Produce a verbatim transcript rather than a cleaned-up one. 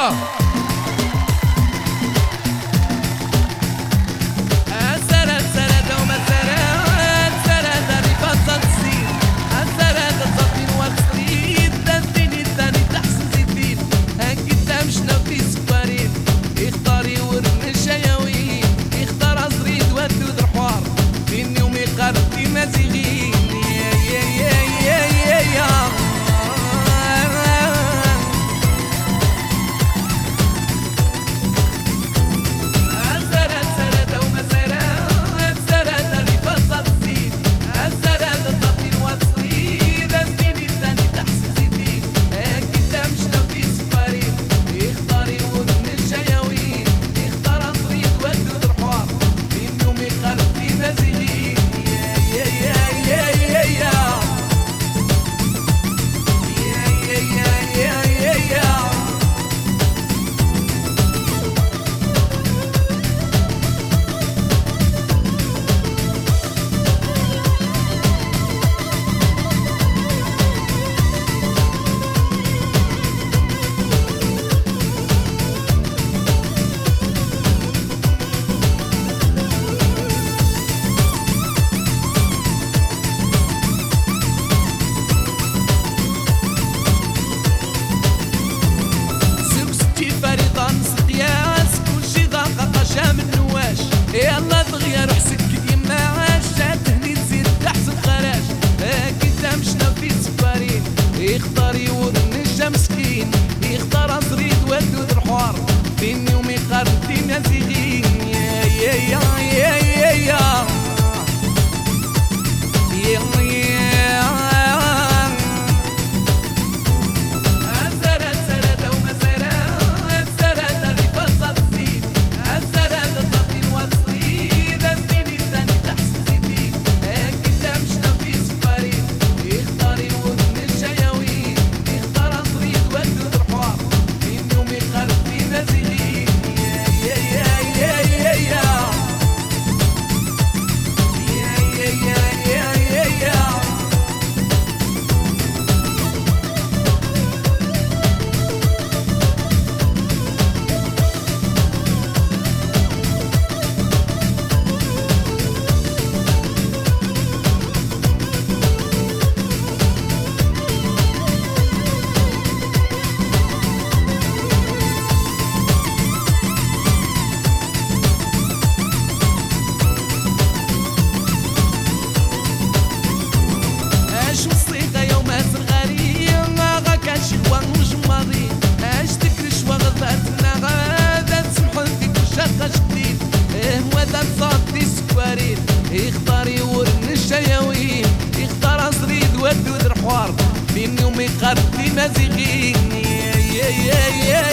ايوه يلا دغيا روح سكت يما عاشات هني تزيد تحسن خراج هاكي مشنا في سفارين يختار يوضن مسكين يختار زريد ودود الحوار فين يوم يقارن فينا زيغين يا يا يا يا يا يا يا يختار يورن الشياوين يختار زريد ودود الحوار بين يوم يقرب في مزيغين يا يا يا